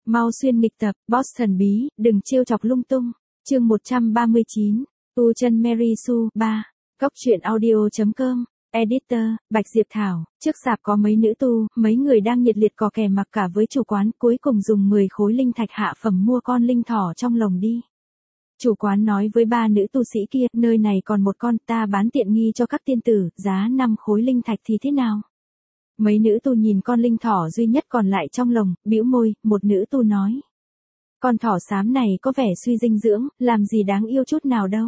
Mau xuyên nghịch tập, boss thần bí, đừng trêu chọc lung tung. Chương 139, Tu chân Mary Sue 3, Góc truyện audio.com, Editor, Bạch Diệp Thảo, trước sạp có mấy nữ tu, mấy người đang nhiệt liệt cò kè mặc cả với chủ quán, cuối cùng dùng 10 khối linh thạch hạ phẩm mua con linh thỏ trong lồng đi. Chủ quán nói với ba nữ tu sĩ kia, nơi này còn một con, ta bán tiện nghi cho các tiên tử, giá 5 khối linh thạch thì thế nào? Mấy nữ tu nhìn con linh thỏ duy nhất còn lại trong lồng, bĩu môi, một nữ tu nói. Con thỏ xám này có vẻ suy dinh dưỡng, làm gì đáng yêu chút nào đâu.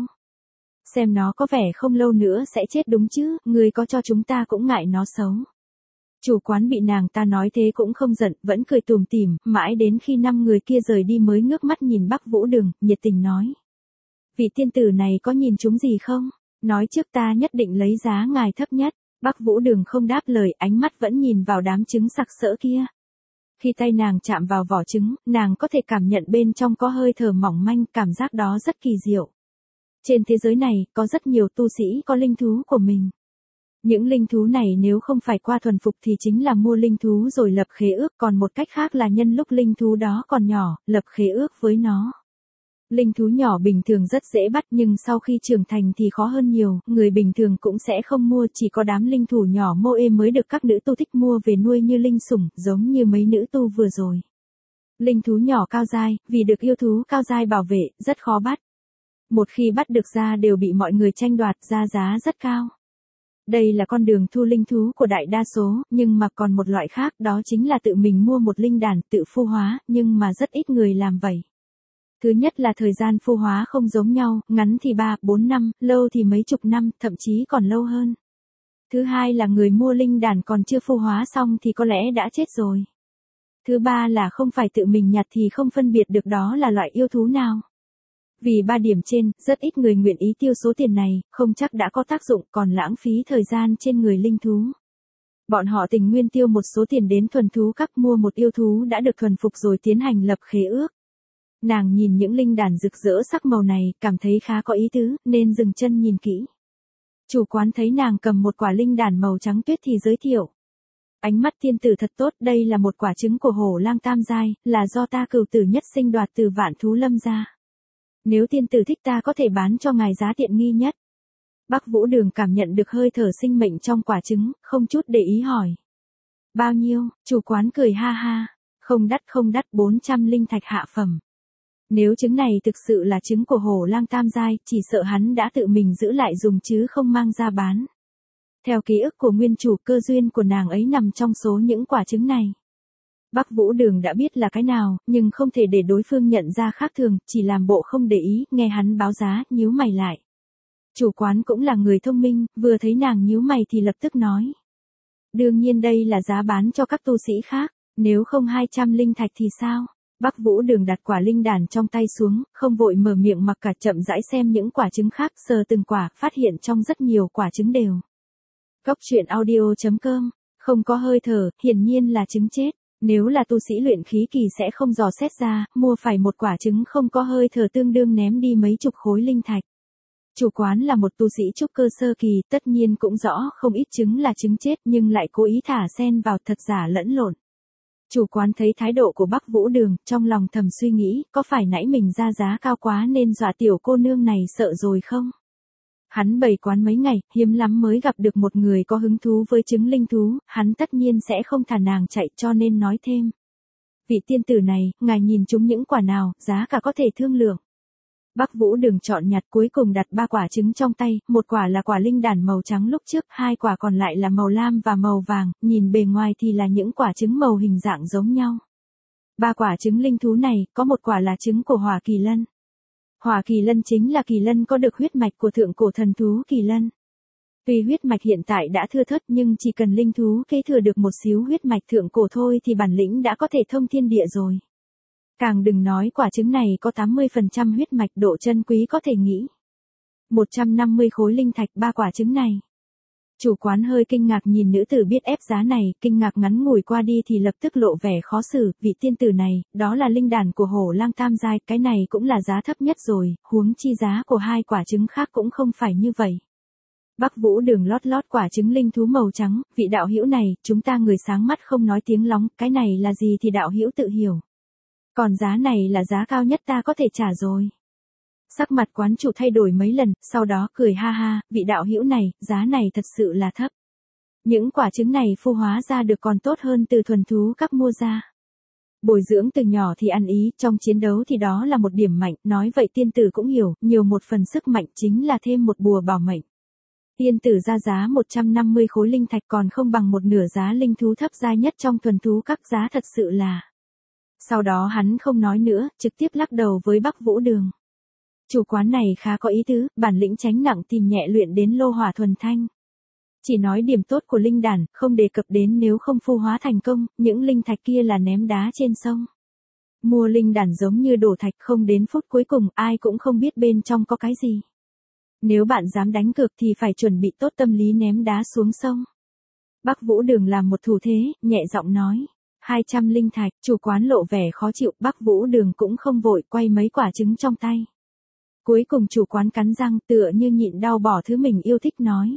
Xem nó có vẻ không lâu nữa sẽ chết đúng chứ, người có cho chúng ta cũng ngại nó xấu. Chủ quán bị nàng ta nói thế cũng không giận, vẫn cười tủm tỉm, mãi đến khi 5 người kia rời đi mới ngước mắt nhìn Bắc Vũ Đường, nhiệt tình nói. Vị tiên tử này có nhìn chúng gì không? Nói trước ta nhất định lấy giá ngài thấp nhất. Bắc Vũ Đường không đáp lời, ánh mắt vẫn nhìn vào đám trứng sặc sỡ kia. Khi tay nàng chạm vào vỏ trứng, nàng có thể cảm nhận bên trong có hơi thở mỏng manh, cảm giác đó rất kỳ diệu. Trên thế giới này, có rất nhiều tu sĩ có linh thú của mình. Những linh thú này nếu không phải qua thuần phục thì chính là mua linh thú rồi lập khế ước, còn một cách khác là nhân lúc linh thú đó còn nhỏ, lập khế ước với nó. Linh thú nhỏ bình thường rất dễ bắt nhưng sau khi trưởng thành thì khó hơn nhiều, người bình thường cũng sẽ không mua, chỉ có đám linh thú nhỏ mô ê mới được các nữ tu thích mua về nuôi như linh sủng, giống như mấy nữ tu vừa rồi. Linh thú nhỏ cao giai, vì được yêu thú cao giai bảo vệ, rất khó bắt. Một khi bắt được ra đều bị mọi người tranh đoạt, ra giá rất cao. Đây là con đường thu linh thú của đại đa số, nhưng mà còn một loại khác, đó chính là tự mình mua một linh đàn, tự phu hóa, nhưng mà rất ít người làm vậy. Thứ nhất là thời gian phu hóa không giống nhau, ngắn thì 3, 4 năm, lâu thì mấy chục năm, thậm chí còn lâu hơn. Thứ hai là người mua linh đàn còn chưa phu hóa xong thì có lẽ đã chết rồi. Thứ ba là không phải tự mình nhặt thì không phân biệt được đó là loại yêu thú nào. Vì 3 điểm trên, rất ít người nguyện ý tiêu số tiền này, không chắc đã có tác dụng, còn lãng phí thời gian trên người linh thú. Bọn họ tình nguyên tiêu một số tiền đến thuần thú các mua một yêu thú đã được thuần phục rồi tiến hành lập khế ước. Nàng nhìn những linh đàn rực rỡ sắc màu này, cảm thấy khá có ý tứ, nên dừng chân nhìn kỹ. Chủ quán thấy nàng cầm một quả linh đàn màu trắng tuyết thì giới thiệu. Ánh mắt tiên tử thật tốt, đây là một quả trứng của hổ lang tam giai, là do ta cửu tử nhất sinh đoạt từ Vạn Thú Lâm ra. Nếu tiên tử thích ta có thể bán cho ngài giá tiện nghi nhất. Bắc Vũ Đường cảm nhận được hơi thở sinh mệnh trong quả trứng, không chút để ý hỏi. Bao nhiêu? Chủ quán cười ha ha. Không đắt, 400 linh thạch hạ phẩm. Nếu trứng này thực sự là trứng của hổ lang tam giai, chỉ sợ hắn đã tự mình giữ lại dùng chứ không mang ra bán. Theo ký ức của nguyên chủ, cơ duyên của nàng ấy nằm trong số những quả trứng này. Bắc Vũ Đường đã biết là cái nào, nhưng không thể để đối phương nhận ra khác thường, chỉ làm bộ không để ý, nghe hắn báo giá, nhíu mày lại. Chủ quán cũng là người thông minh, vừa thấy nàng nhíu mày thì lập tức nói. Đương nhiên đây là giá bán cho các tu sĩ khác, nếu không 200 linh thạch thì sao? Bắc Vũ Đường đặt quả linh đàn trong tay xuống, không vội mở miệng mặc cả, chậm rãi xem những quả trứng khác, sờ từng quả, phát hiện trong rất nhiều quả trứng đều. Góc truyện audio.com, không có hơi thở, hiển nhiên là trứng chết. Nếu là tu sĩ luyện khí kỳ sẽ không dò xét ra, mua phải một quả trứng không có hơi thở tương đương ném đi mấy chục khối linh thạch. Chủ quán là một tu sĩ trúc cơ sơ kỳ, tất nhiên cũng rõ không ít trứng là trứng chết nhưng lại cố ý thả xen vào, thật giả lẫn lộn. Chủ quán thấy thái độ của Bắc Vũ Đường, trong lòng thầm suy nghĩ, có phải nãy mình ra giá cao quá nên dọa tiểu cô nương này sợ rồi không? Hắn bày quán mấy ngày, hiếm lắm mới gặp được một người có hứng thú với trứng linh thú, hắn tất nhiên sẽ không thả nàng chạy cho nên nói thêm. Vị tiên tử này, ngài nhìn chúng những quả nào, giá cả có thể thương lượng. Bắc Vũ Đường chọn nhặt, cuối cùng đặt 3 quả trứng trong tay, một quả là quả linh đàn màu trắng lúc trước, 2 quả còn lại là màu lam và màu vàng, nhìn bề ngoài thì là những quả trứng màu hình dạng giống nhau. 3 quả trứng linh thú này, có một quả là trứng của Hỏa Kỳ Lân. Hỏa Kỳ Lân chính là kỳ lân có được huyết mạch của thượng cổ thần thú Kỳ Lân. Tuy huyết mạch hiện tại đã thưa thớt nhưng chỉ cần linh thú kế thừa được một xíu huyết mạch thượng cổ thôi thì bản lĩnh đã có thể thông thiên địa rồi. Càng đừng nói quả trứng này có 80% huyết mạch, độ chân quý có thể nghĩ. 150 khối linh thạch 3 quả trứng này. Chủ quán hơi kinh ngạc nhìn nữ tử biết ép giá này, kinh ngạc ngắn ngủi qua đi thì lập tức lộ vẻ khó xử, vị tiên tử này, đó là linh đàn của hổ lang tam giai, cái này cũng là giá thấp nhất rồi, huống chi giá của 2 quả trứng khác cũng không phải như vậy. Bắc Vũ Đường lót quả trứng linh thú màu trắng, vị đạo hữu này, chúng ta người sáng mắt không nói tiếng lóng, cái này là gì thì đạo hữu tự hiểu. Còn giá này là giá cao nhất ta có thể trả rồi. Sắc mặt quán chủ thay đổi mấy lần, sau đó cười ha ha, vị đạo hữu này, giá này thật sự là thấp. Những quả trứng này phu hóa ra được còn tốt hơn từ thuần thú các mua ra. Bồi dưỡng từ nhỏ thì ăn ý, trong chiến đấu thì đó là một điểm mạnh, nói vậy tiên tử cũng hiểu, nhiều một phần sức mạnh chính là thêm một bùa bảo mệnh. Tiên tử ra giá 150 khối linh thạch còn không bằng một nửa giá linh thú thấp giai nhất trong thuần thú các giá thật sự là. Sau đó hắn không nói nữa, trực tiếp lắc đầu với Bắc Vũ Đường. Chủ quán này khá có ý tứ, bản lĩnh tránh nặng tìm nhẹ luyện đến lô hỏa thuần thanh. Chỉ nói điểm tốt của linh đàn, không đề cập đến nếu không phu hóa thành công, những linh thạch kia là ném đá trên sông. Mua linh đàn giống như đổ thạch, không đến phút cuối cùng ai cũng không biết bên trong có cái gì. Nếu bạn dám đánh cược thì phải chuẩn bị tốt tâm lý ném đá xuống sông. Bắc Vũ Đường làm một thủ thế, nhẹ giọng nói. 200 linh thạch, chủ quán lộ vẻ khó chịu, Bắc Vũ Đường cũng không vội, quay mấy quả trứng trong tay. Cuối cùng chủ quán cắn răng tựa như nhịn đau bỏ thứ mình yêu thích nói.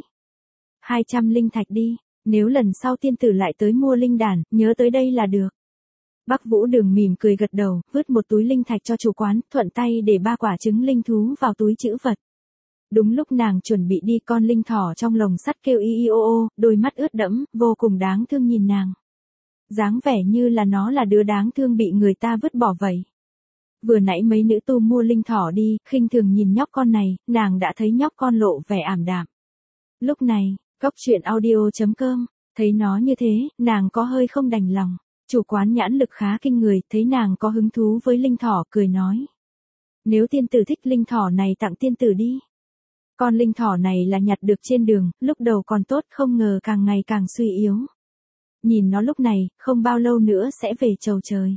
200 linh thạch đi, nếu lần sau tiên tử lại tới mua linh đàn, nhớ tới đây là được. Bắc Vũ Đường mỉm cười gật đầu, vứt một túi linh thạch cho chủ quán, thuận tay để 3 quả trứng linh thú vào túi trữ vật. Đúng lúc nàng chuẩn bị đi, con linh thỏ trong lồng sắt kêu y y ô ô, đôi mắt ướt đẫm, vô cùng đáng thương nhìn nàng. Dáng vẻ như là nó là đứa đáng thương bị người ta vứt bỏ vậy. Vừa nãy mấy nữ tu mua linh thỏ đi, khinh thường nhìn nhóc con này, nàng đã thấy nhóc con lộ vẻ ảm đạm. Lúc này, Cóc Truyện Audio.com, thấy nó như thế, nàng có hơi không đành lòng. Chủ quán nhãn lực khá kinh người, thấy nàng có hứng thú với linh thỏ, cười nói. Nếu tiên tử thích linh thỏ này tặng tiên tử đi. Con linh thỏ này là nhặt được trên đường, lúc đầu còn tốt, không ngờ càng ngày càng suy yếu. Nhìn nó lúc này, không bao lâu nữa sẽ về chầu trời.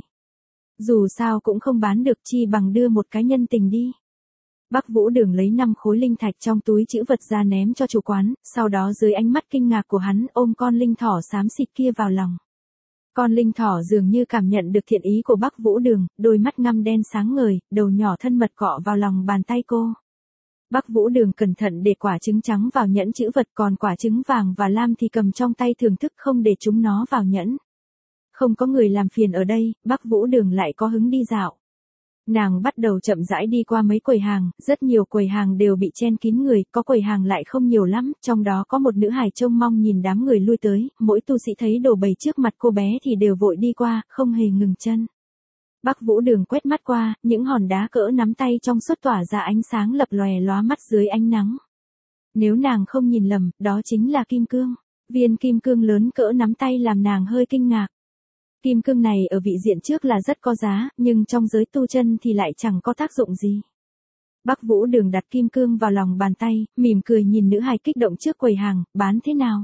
Dù sao cũng không bán được, chi bằng đưa một cái nhân tình đi. Bắc Vũ Đường lấy 5 khối linh thạch trong túi trữ vật ra ném cho chủ quán, sau đó dưới ánh mắt kinh ngạc của hắn ôm con linh thỏ xám xịt kia vào lòng. Con linh thỏ dường như cảm nhận được thiện ý của Bắc Vũ Đường, đôi mắt ngăm đen sáng ngời, đầu nhỏ thân mật cọ vào lòng bàn tay cô. Bắc Vũ Đường cẩn thận để quả trứng trắng vào nhẫn trữ vật, còn quả trứng vàng và lam thì cầm trong tay thưởng thức không để chúng nó vào nhẫn. Không có người làm phiền ở đây, Bắc Vũ Đường lại có hứng đi dạo. Nàng bắt đầu chậm rãi đi qua mấy quầy hàng, rất nhiều quầy hàng đều bị chen kín người, có quầy hàng lại không nhiều lắm, trong đó có một nữ hài trông mong nhìn đám người lui tới, mỗi tu sĩ thấy đồ bày trước mặt cô bé thì đều vội đi qua, không hề ngừng chân. Bắc Vũ Đường quét mắt qua, những hòn đá cỡ nắm tay trong suốt tỏa ra ánh sáng lập lòe lóa mắt dưới ánh nắng. Nếu nàng không nhìn lầm, đó chính là kim cương. Viên kim cương lớn cỡ nắm tay làm nàng hơi kinh ngạc. Kim cương này ở vị diện trước là rất có giá, nhưng trong giới tu chân thì lại chẳng có tác dụng gì. Bắc Vũ Đường đặt kim cương vào lòng bàn tay, mỉm cười nhìn nữ hài kích động trước quầy hàng, bán thế nào?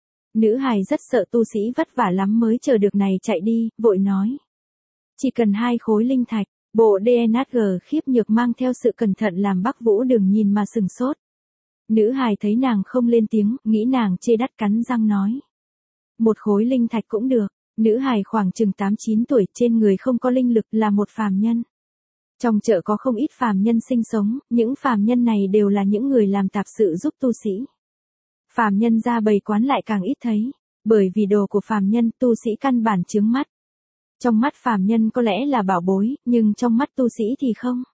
Nữ hài rất sợ tu sĩ vất vả lắm mới chờ được này chạy đi, vội nói. Chỉ cần 2 khối linh thạch, bộ DNHG khiếp nhược mang theo sự cẩn thận làm Bắc Vũ Đường nhìn mà sừng sốt. Nữ hài thấy nàng không lên tiếng, nghĩ nàng chê đắt cắn răng nói. 1 khối linh thạch cũng được. Nữ hài khoảng chừng 8-9 tuổi, trên người không có linh lực, là một phàm nhân. Trong chợ có không ít phàm nhân sinh sống, những phàm nhân này đều là những người làm tạp sự giúp tu sĩ. Phàm nhân ra bày quán lại càng ít thấy, bởi vì đồ của phàm nhân tu sĩ căn bản chướng mắt. Trong mắt phàm nhân có lẽ là bảo bối, nhưng trong mắt tu sĩ thì không.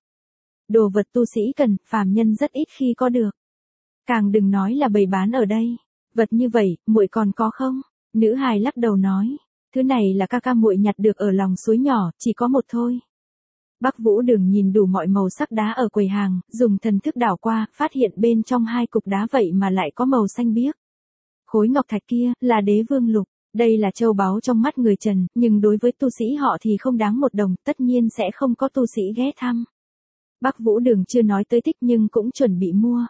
Đồ vật tu sĩ cần, phàm nhân rất ít khi có được. Càng đừng nói là bày bán ở đây. Vật như vậy, muội còn có không? Nữ hài lắc đầu nói. Thứ này là ca ca muội nhặt được ở lòng suối nhỏ, chỉ có một thôi. Bắc Vũ Đường nhìn đủ mọi màu sắc đá ở quầy hàng, dùng thần thức đảo qua, phát hiện bên trong 2 cục đá vậy mà lại có màu xanh biếc. Khối ngọc thạch kia, là đế vương lục. Đây là châu báu trong mắt người Trần, nhưng đối với tu sĩ họ thì không đáng 1 đồng, tất nhiên sẽ không có tu sĩ ghé thăm. Bắc Vũ Đường chưa nói tới thích nhưng cũng chuẩn bị mua.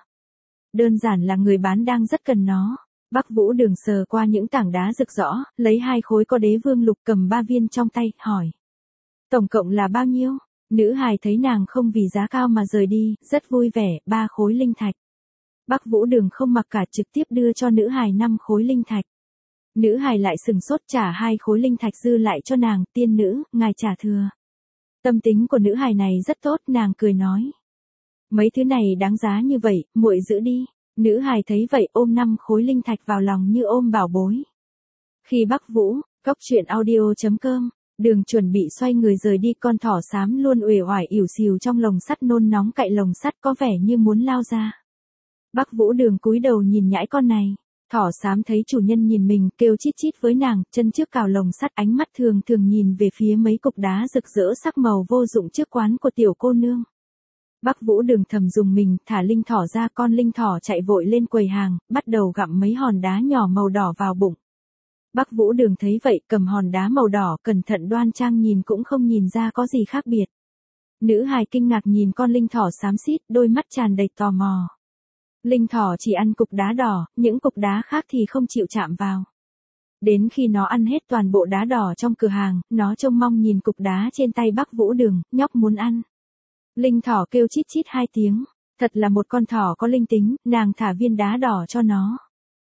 Đơn giản là người bán đang rất cần nó. Bắc Vũ Đường sờ qua những tảng đá rực rõ, lấy 2 khối có đế vương lục, cầm 3 viên trong tay, hỏi. Tổng cộng là bao nhiêu? Nữ hài thấy nàng không vì giá cao mà rời đi, rất vui vẻ, 3 khối linh thạch. Bắc Vũ Đường không mặc cả, trực tiếp đưa cho nữ hài 5 khối linh thạch. Nữ hài lại sừng sốt trả 2 khối linh thạch dư lại cho nàng, tiên nữ, ngài trả thừa. Tâm tính của nữ hài này rất tốt, nàng cười nói. Mấy thứ này đáng giá như vậy, muội giữ đi. Nữ hài thấy vậy ôm 5 khối linh thạch vào lòng như ôm bảo bối. Khi Bắc Vũ, Cóc Truyện Audio.com Đường chuẩn bị xoay người rời đi, con thỏ xám luôn uể oải ỉu xìu trong lồng sắt nôn nóng cạy lồng sắt có vẻ như muốn lao ra. Bắc Vũ Đường cúi đầu nhìn nhãi con này. Thỏ xám thấy chủ nhân nhìn mình, kêu chít chít với nàng, chân trước cào lồng sắt, ánh mắt thường thường nhìn về phía mấy cục đá rực rỡ sắc màu vô dụng trước quán của tiểu cô nương. Bắc Vũ Đường thầm dùng mình, thả linh thỏ ra, con linh thỏ chạy vội lên quầy hàng, bắt đầu gặm mấy hòn đá nhỏ màu đỏ vào bụng. Bắc Vũ Đường thấy vậy, cầm hòn đá màu đỏ, cẩn thận đoan trang nhìn cũng không nhìn ra có gì khác biệt. Nữ hài kinh ngạc nhìn con linh thỏ xám xít, đôi mắt tràn đầy tò mò. Linh thỏ chỉ ăn cục đá đỏ, những cục đá khác thì không chịu chạm vào. Đến khi nó ăn hết toàn bộ đá đỏ trong cửa hàng, nó trông mong nhìn cục đá trên tay Bắc Vũ Đường, nhóc muốn ăn. Linh thỏ kêu chít chít 2 tiếng, thật là một con thỏ có linh tính, nàng thả viên đá đỏ cho nó.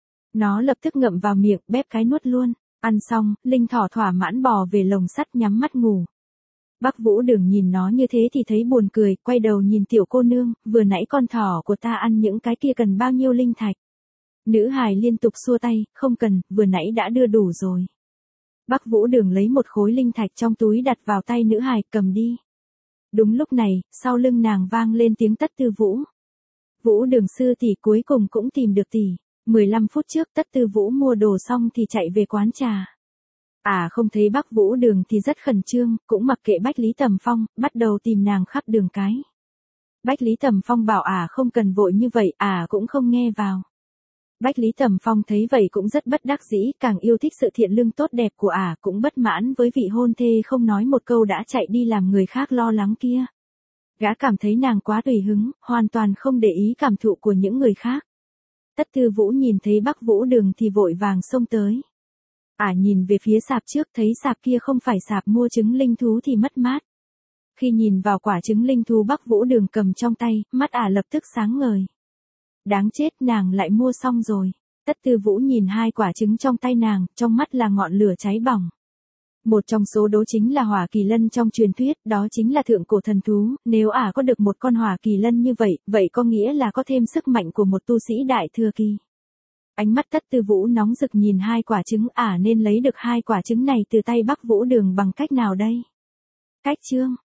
Nó lập tức ngậm vào miệng, bép cái nuốt luôn. Ăn xong, linh thỏ thỏa mãn bò về lồng sắt nhắm mắt ngủ. Bắc Vũ Đường nhìn nó như thế thì thấy buồn cười, quay đầu nhìn tiểu cô nương, vừa nãy con thỏ của ta ăn những cái kia cần bao nhiêu linh thạch. Nữ hài liên tục xua tay, không cần, vừa nãy đã đưa đủ rồi. Bắc Vũ Đường lấy một khối linh thạch trong túi đặt vào tay nữ hài, cầm đi. Đúng lúc này, sau lưng nàng vang lên tiếng Tất Tư Vũ. Vũ Đường sư tỷ cuối cùng cũng tìm được tỷ. 15 phút trước Tất Tư Vũ mua đồ xong thì chạy về quán trà. Không thấy Bắc Vũ Đường thì rất khẩn trương, cũng mặc kệ Bách Lý Tầm Phong, bắt đầu tìm nàng khắp đường cái. Bách Lý Tầm Phong bảo không cần vội như vậy, cũng không nghe vào. Bách Lý Tầm Phong thấy vậy cũng rất bất đắc dĩ, càng yêu thích sự thiện lương tốt đẹp của cũng bất mãn với vị hôn thê không nói một câu đã chạy đi làm người khác lo lắng kia. Gã cảm thấy nàng quá tùy hứng, hoàn toàn không để ý cảm thụ của những người khác. Tất Tư Vũ nhìn thấy Bắc Vũ Đường thì vội vàng xông tới. Nhìn về phía sạp trước, thấy sạp kia không phải sạp mua trứng linh thú thì mất mát. Khi nhìn vào quả trứng linh thú Bắc Vũ Đường cầm trong tay, mắt lập tức sáng ngời. Đáng chết, nàng lại mua xong rồi. Tất Tư Vũ nhìn 2 quả trứng trong tay nàng, trong mắt là ngọn lửa cháy bỏng. Một trong số đó chính là hỏa kỳ lân trong truyền thuyết, đó chính là thượng cổ thần thú, nếu có được một con hỏa kỳ lân như vậy, vậy có nghĩa là có thêm sức mạnh của một tu sĩ đại thừa kỳ. Ánh mắt Tất Tư Vũ nóng rực nhìn 2 quả trứng, nên lấy được 2 quả trứng này từ tay Bắc Vũ Đường bằng cách nào đây? Cách chương